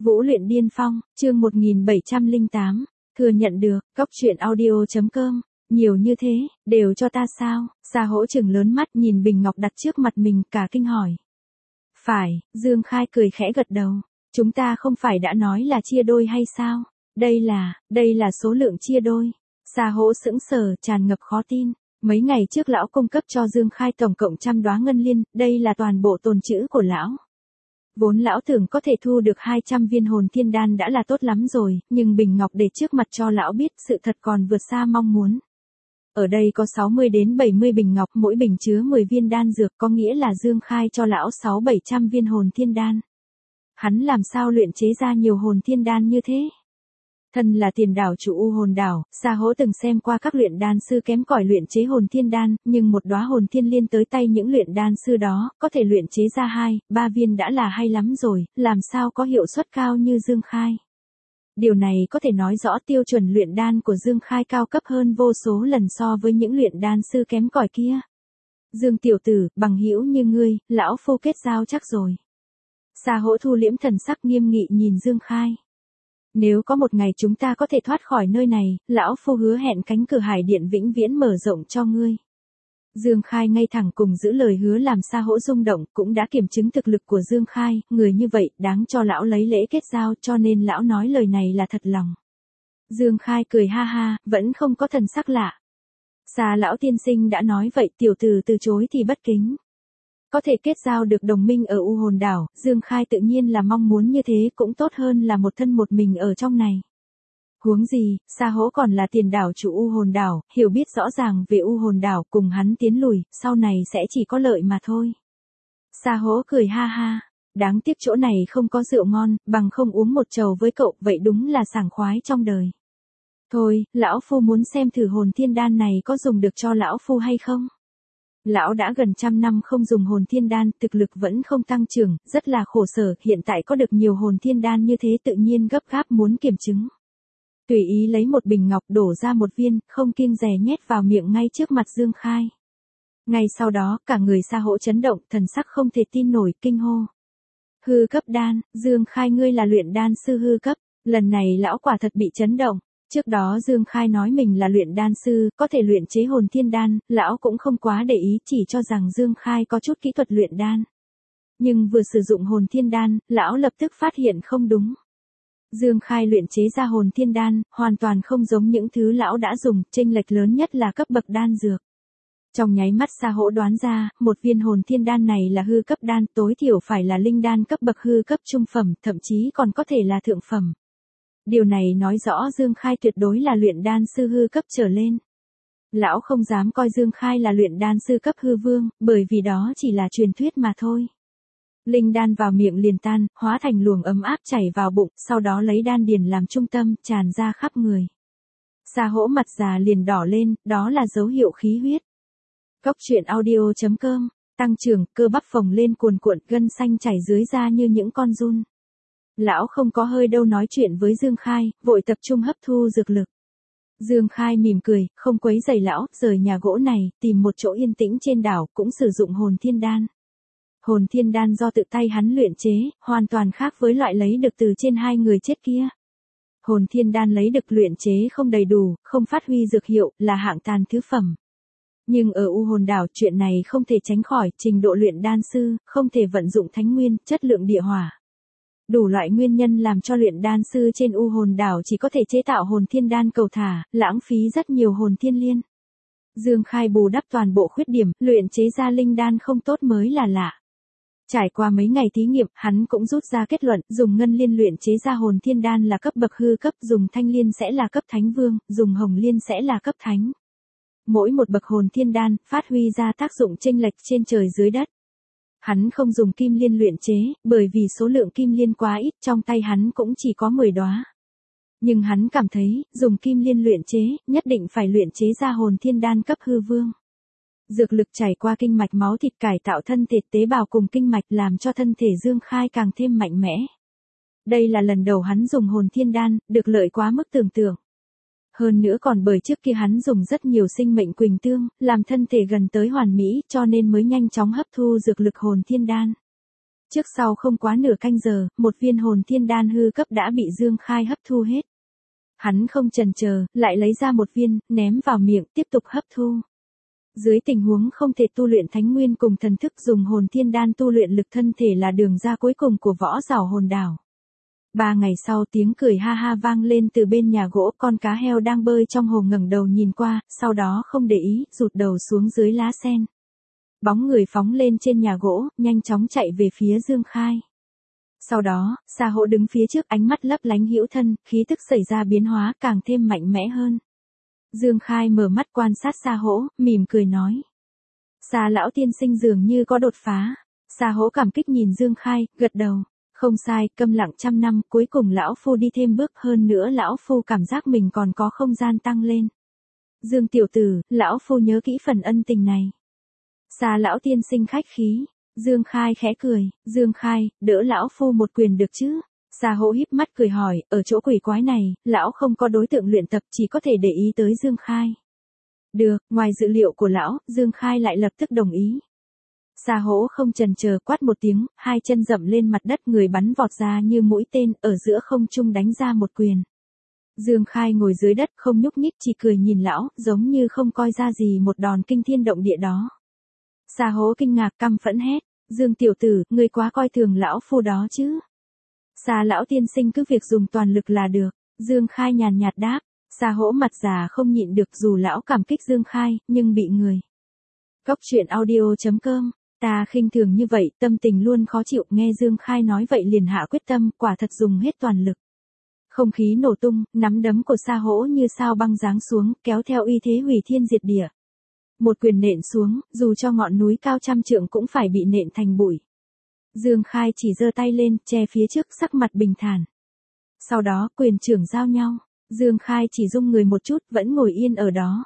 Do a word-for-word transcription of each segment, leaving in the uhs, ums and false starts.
Vũ luyện điên phong, chương một nghìn bảy trăm lẻ tám, thừa nhận được, cóc truyện audio.com, nhiều như thế, đều cho ta sao? Sa Hỗ trừng lớn mắt nhìn bình ngọc đặt trước mặt mình, cả kinh hỏi. Phải, Dương Khai cười khẽ gật đầu, chúng ta không phải đã nói là chia đôi hay sao? Đây là, đây là số lượng chia đôi. Sa Hỗ sững sờ, tràn ngập khó tin. Mấy ngày trước lão cung cấp cho Dương Khai tổng cộng trăm đóa ngân liên, đây là toàn bộ tồn trữ của lão. Vốn lão tưởng có thể thu được hai trăm viên hồn thiên đan đã là tốt lắm rồi, nhưng bình ngọc để trước mặt cho lão biết sự thật còn vượt xa mong muốn. Ở đây có sáu mươi đến bảy mươi bình ngọc, mỗi bình chứa mười viên đan dược, có nghĩa là Dương Khai cho lão sáu bảy trăm viên hồn thiên đan. Hắn làm sao luyện chế ra nhiều hồn thiên đan như thế? Thân là tiền đảo chủ U Hồn Đảo, Sa Hỗ từng xem qua các luyện đan sư kém cỏi luyện chế hồn thiên đan, nhưng một đóa hồn thiên liên tới tay những luyện đan sư đó, có thể luyện chế ra hai, ba viên đã là hay lắm rồi, làm sao có hiệu suất cao như Dương Khai. Điều này có thể nói rõ tiêu chuẩn luyện đan của Dương Khai cao cấp hơn vô số lần so với những luyện đan sư kém cỏi kia. Dương tiểu tử, bằng hữu như ngươi, lão phu kết giao chắc rồi. Sa Hỗ thu liễm thần sắc nghiêm nghị nhìn Dương Khai. Nếu có một ngày chúng ta có thể thoát khỏi nơi này, lão phu hứa hẹn cánh cửa hải điện vĩnh viễn mở rộng cho ngươi. Dương Khai ngay thẳng cùng giữ lời hứa làm Sa Hỗ rung động, cũng đã kiểm chứng thực lực của Dương Khai, người như vậy đáng cho lão lấy lễ kết giao, cho nên lão nói lời này là thật lòng. Dương Khai cười ha ha, vẫn không có thần sắc lạ. Sa lão tiên sinh đã nói vậy, tiểu tử từ chối thì bất kính. Có thể kết giao được đồng minh ở U Hồn Đảo, Dương Khai tự nhiên là mong muốn như thế, cũng tốt hơn là một thân một mình ở trong này. Huống gì, Sa Hỗ còn là tiền đảo chủ U Hồn Đảo, hiểu biết rõ ràng về U Hồn Đảo, cùng hắn tiến lùi, sau này sẽ chỉ có lợi mà thôi. Sa Hỗ cười ha ha, đáng tiếc chỗ này không có rượu ngon, bằng không uống một chầu với cậu, vậy đúng là sảng khoái trong đời. Thôi, lão phu muốn xem thử hồn thiên đan này có dùng được cho lão phu hay không. Lão đã gần trăm năm không dùng hồn thiên đan, thực lực vẫn không tăng trưởng, rất là khổ sở, hiện tại có được nhiều hồn thiên đan như thế tự nhiên gấp gáp muốn kiểm chứng. Tùy ý lấy một bình ngọc đổ ra một viên, không kiêng dè nhét vào miệng ngay trước mặt Dương Khai. Ngay sau đó, cả người Sa Hỗ chấn động, thần sắc không thể tin nổi, kinh hô. Hư cấp đan, Dương Khai ngươi là luyện đan sư hư cấp, lần này lão quả thật bị chấn động. Trước đó Dương Khai nói mình là luyện đan sư, có thể luyện chế hồn thiên đan, lão cũng không quá để ý, chỉ cho rằng Dương Khai có chút kỹ thuật luyện đan. Nhưng vừa sử dụng hồn thiên đan, lão lập tức phát hiện không đúng. Dương Khai luyện chế ra hồn thiên đan, hoàn toàn không giống những thứ lão đã dùng, chênh lệch lớn nhất là cấp bậc đan dược. Trong nháy mắt Sa Hỗ đoán ra, một viên hồn thiên đan này là hư cấp đan, tối thiểu phải là linh đan cấp bậc hư cấp trung phẩm, thậm chí còn có thể là thượng phẩm. Điều này nói rõ Dương Khai tuyệt đối là luyện đan sư hư cấp trở lên. Lão không dám coi Dương Khai là luyện đan sư cấp hư vương, bởi vì đó chỉ là truyền thuyết mà thôi. Linh đan vào miệng liền tan, hóa thành luồng ấm áp chảy vào bụng, sau đó lấy đan điền làm trung tâm, tràn ra khắp người. Sa Hỗ mặt già liền đỏ lên, đó là dấu hiệu khí huyết. Cóc truyện audio.com, tăng trưởng, cơ bắp phồng lên cuồn cuộn, gân xanh chảy dưới da như những con giun. Lão không có hơi đâu nói chuyện với Dương Khai, vội tập trung hấp thu dược lực. Dương Khai mỉm cười, không quấy rầy lão, rời nhà gỗ này, tìm một chỗ yên tĩnh trên đảo, cũng sử dụng hồn thiên đan. Hồn thiên đan do tự tay hắn luyện chế, hoàn toàn khác với loại lấy được từ trên hai người chết kia. Hồn thiên đan lấy được luyện chế không đầy đủ, không phát huy dược hiệu, là hạng tàn thứ phẩm. Nhưng ở U Hồn Đảo, chuyện này không thể tránh khỏi, trình độ luyện đan sư, không thể vận dụng thánh nguyên, chất lượng địa hỏa. Đủ loại nguyên nhân làm cho luyện đan sư trên U Hồn Đảo chỉ có thể chế tạo hồn thiên đan cầu thả, lãng phí rất nhiều hồn thiên liên. Dương Khai bù đắp toàn bộ khuyết điểm, luyện chế ra linh đan không tốt mới là lạ. Trải qua mấy ngày thí nghiệm, hắn cũng rút ra kết luận, dùng ngân liên luyện chế ra hồn thiên đan là cấp bậc hư cấp, dùng thanh liên sẽ là cấp thánh vương, dùng hồng liên sẽ là cấp thánh. Mỗi một bậc hồn thiên đan, phát huy ra tác dụng chênh lệch trên trời dưới đất. Hắn không dùng kim liên luyện chế, bởi vì số lượng kim liên quá ít, trong tay hắn cũng chỉ có mười đóa. Nhưng hắn cảm thấy, dùng kim liên luyện chế, nhất định phải luyện chế ra hồn thiên đan cấp hư vương. Dược lực chảy qua kinh mạch máu thịt cải tạo thân thể tế bào cùng kinh mạch làm cho thân thể Dương Khai càng thêm mạnh mẽ. Đây là lần đầu hắn dùng hồn thiên đan, được lợi quá mức tưởng tượng. Hơn nữa còn bởi trước kia hắn dùng rất nhiều sinh mệnh quỳnh tương, làm thân thể gần tới hoàn mỹ, cho nên mới nhanh chóng hấp thu dược lực hồn thiên đan. Trước sau không quá nửa canh giờ, một viên hồn thiên đan hư cấp đã bị Dương Khai hấp thu hết. Hắn không chần chờ, lại lấy ra một viên, ném vào miệng, tiếp tục hấp thu. Dưới tình huống không thể tu luyện thánh nguyên cùng thần thức dùng hồn thiên đan tu luyện lực thân thể là đường ra cuối cùng của võ giảo hồn đảo. Ba ngày sau tiếng cười ha ha vang lên từ bên nhà gỗ, con cá heo đang bơi trong hồ ngẩng đầu nhìn qua, sau đó không để ý, rụt đầu xuống dưới lá sen. Bóng người phóng lên trên nhà gỗ, nhanh chóng chạy về phía Dương Khai. Sau đó, Sa Hỗ đứng phía trước, ánh mắt lấp lánh hữu thân, khí tức xảy ra biến hóa càng thêm mạnh mẽ hơn. Dương Khai mở mắt quan sát Sa Hỗ, mỉm cười nói. Sa lão tiên sinh dường như có đột phá. Sa Hỗ cảm kích nhìn Dương Khai, gật đầu. Không sai, câm lặng trăm năm, cuối cùng lão phu đi thêm bước, hơn nữa lão phu cảm giác mình còn có không gian tăng lên. Dương tiểu tử, lão phu nhớ kỹ phần ân tình này. Sa lão tiên sinh khách khí. Dương Khai khẽ cười, Dương Khai, đỡ lão phu một quyền được chứ? Sa Hỗ híp mắt cười hỏi, ở chỗ quỷ quái này, lão không có đối tượng luyện tập, chỉ có thể để ý tới Dương Khai. Được, ngoài dự liệu của lão, Dương Khai lại lập tức đồng ý. Sa Hỗ không chần chờ, quát một tiếng, hai chân dậm lên mặt đất, người bắn vọt ra như mũi tên, ở giữa không trung đánh ra một quyền. Dương Khai ngồi dưới đất không nhúc nhích, chỉ cười nhìn lão, giống như không coi ra gì một đòn kinh thiên động địa đó. Sa Hỗ kinh ngạc căm phẫn hét, Dương tiểu tử, ngươi quá coi thường lão phu đó chứ. Sa lão tiên sinh cứ việc dùng toàn lực là được. Dương Khai nhàn nhạt đáp. Sa Hỗ mặt già không nhịn được, dù lão cảm kích Dương Khai, nhưng bị người. Cốc truyện audio chấm com, ta khinh thường như vậy, tâm tình luôn khó chịu, nghe Dương Khai nói vậy liền hạ quyết tâm, quả thật dùng hết toàn lực. Không khí nổ tung, nắm đấm của Sa Hỗ như sao băng giáng xuống, kéo theo uy thế hủy thiên diệt địa. Một quyền nện xuống, dù cho ngọn núi cao trăm trượng cũng phải bị nện thành bụi. Dương Khai chỉ giơ tay lên, che phía trước, sắc mặt bình thản. Sau đó, quyền trưởng giao nhau. Dương Khai chỉ rung người một chút, vẫn ngồi yên ở đó.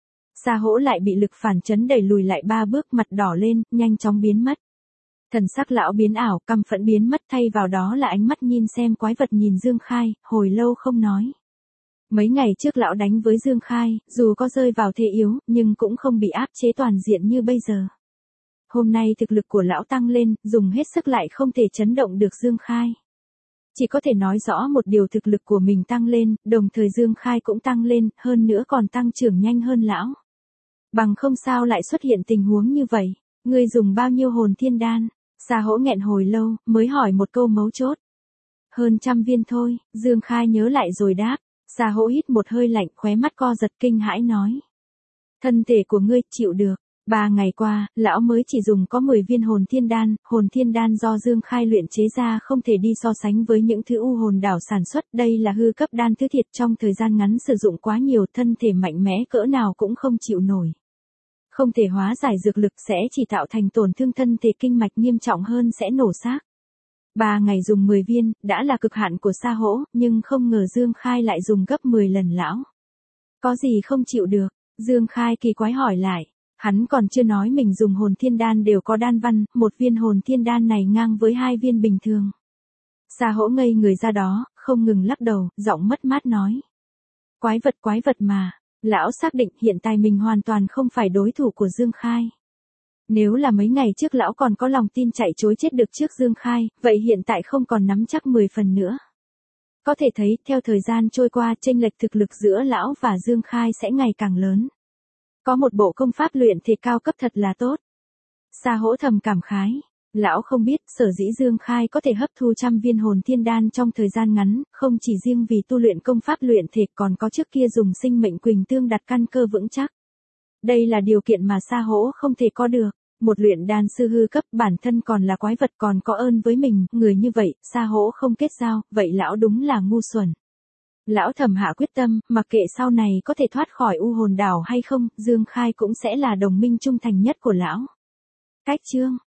Sa Hỗ lại bị lực phản chấn đẩy lùi lại ba bước, mặt đỏ lên, nhanh chóng biến mất. Thần sắc lão biến ảo, căm phẫn biến mất, thay vào đó là ánh mắt nhìn xem quái vật nhìn Dương Khai, hồi lâu không nói. Mấy ngày trước lão đánh với Dương Khai, dù có rơi vào thế yếu, nhưng cũng không bị áp chế toàn diện như bây giờ. Hôm nay thực lực của lão tăng lên, dùng hết sức lại không thể chấn động được Dương Khai. Chỉ có thể nói rõ một điều, thực lực của mình tăng lên, đồng thời Dương Khai cũng tăng lên, hơn nữa còn tăng trưởng nhanh hơn lão. Bằng không sao lại xuất hiện tình huống như vậy. Ngươi dùng bao nhiêu hồn thiên đan? Sa Hỗ nghẹn hồi lâu, mới hỏi một câu mấu chốt. Hơn trăm viên thôi, Dương Khai nhớ lại rồi đáp. Sa Hỗ hít một hơi lạnh, khóe mắt co giật kinh hãi nói. Thân thể của ngươi chịu được. Ba ngày qua, lão mới chỉ dùng có mười viên hồn thiên đan, hồn thiên đan do Dương Khai luyện chế ra không thể đi so sánh với những thứ u hồn đảo sản xuất, đây là hư cấp đan thứ thiệt, trong thời gian ngắn sử dụng quá nhiều, thân thể mạnh mẽ cỡ nào cũng không chịu nổi. Không thể hóa giải dược lực sẽ chỉ tạo thành tổn thương thân thể, kinh mạch nghiêm trọng hơn sẽ nổ xác. Ba ngày dùng mười viên, đã là cực hạn của Sa Hỗ, nhưng không ngờ Dương Khai lại dùng gấp mười lần lão. Có gì không chịu được? Dương Khai kỳ quái hỏi lại. Hắn còn chưa nói mình dùng hồn thiên đan đều có đan văn, một viên hồn thiên đan này ngang với hai viên bình thường. Sa Hỗ ngây người ra đó, không ngừng lắc đầu, giọng mất mát nói. Quái vật quái vật mà, lão xác định hiện tại mình hoàn toàn không phải đối thủ của Dương Khai. Nếu là mấy ngày trước lão còn có lòng tin chạy chối chết được trước Dương Khai, vậy hiện tại không còn nắm chắc mười phần nữa. Có thể thấy, theo thời gian trôi qua, chênh lệch thực lực giữa lão và Dương Khai sẽ ngày càng lớn. Có một bộ công pháp luyện thể cao cấp thật là tốt. Sa Hỗ thầm cảm khái. Lão không biết, sở dĩ Dương Khai có thể hấp thu trăm viên hồn thiên đan trong thời gian ngắn, không chỉ riêng vì tu luyện công pháp luyện thể, còn có trước kia dùng sinh mệnh quỳnh tương đặt căn cơ vững chắc. Đây là điều kiện mà Sa Hỗ không thể có được. Một luyện đan sư hư cấp, bản thân còn là quái vật, còn có ơn với mình, người như vậy, Sa Hỗ không kết giao, vậy lão đúng là ngu xuẩn. Lão thầm hạ quyết tâm, mặc kệ sau này có thể thoát khỏi u hồn đảo hay không, Dương Khai cũng sẽ là đồng minh trung thành nhất của lão. Cách chương